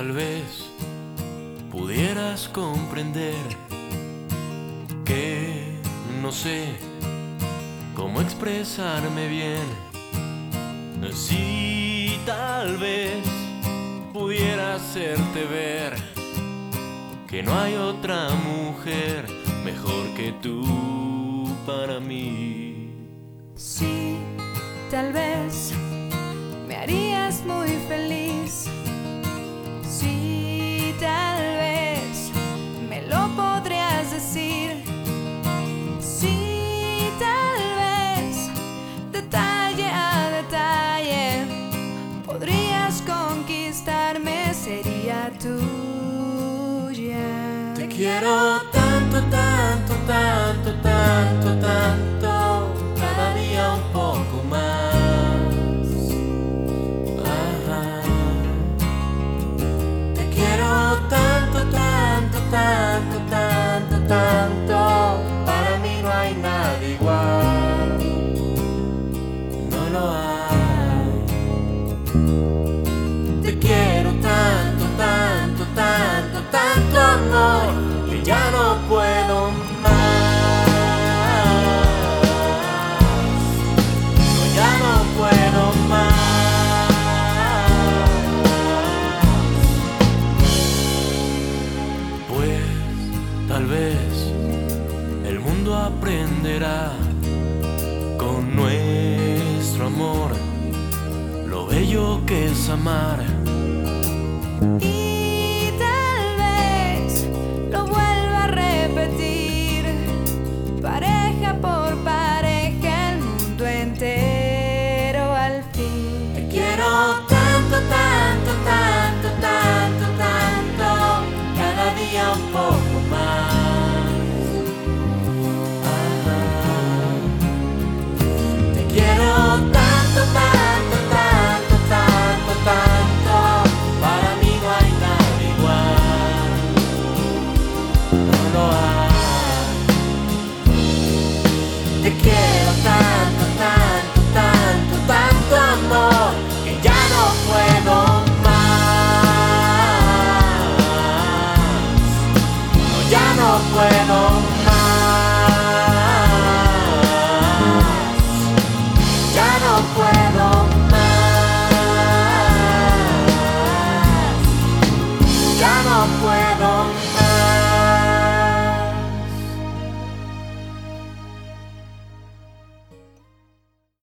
Tal vez pudieras comprender que no sé cómo expresarme bien. Si tal vez pudiera hacerte ver que no hay otra mujer mejor que tú para mí. Sí, tal vez me harías muy feliz. Sí, tal vez me lo podrías decir. Sí, tal vez detalle a detalle podrías conquistarme, sería tuya. Te quiero tanto, tanto, tanto, tanto, tanto, cada día un poco más. Ajá. Te quiero tanto, tanto, tanto, tanto, tanto, para mí no hay nada igual. No lo hay. Te quiero tanto, tanto, tanto, tanto amor, que ya no puedo más. No, ya no puedo más. Pues tal vez el mundo aprenderá con nuestro amor lo bello que es amar. Y tal vez lo vuelva a repetir, pareja por pareja, el mundo entero al fin. Te quiero tanto, tanto, tanto, tanto, tanto, cada día un poco más. Ajá. Te quiero tanto, tanto, tanto, tanto, tanto, para mí no hay nada igual. No lo hay. Te quiero tanto, tanto, tanto, tanto amor, que ya no puedo más. No, ya no puedo más. Ya no puedo más. Ya no puedo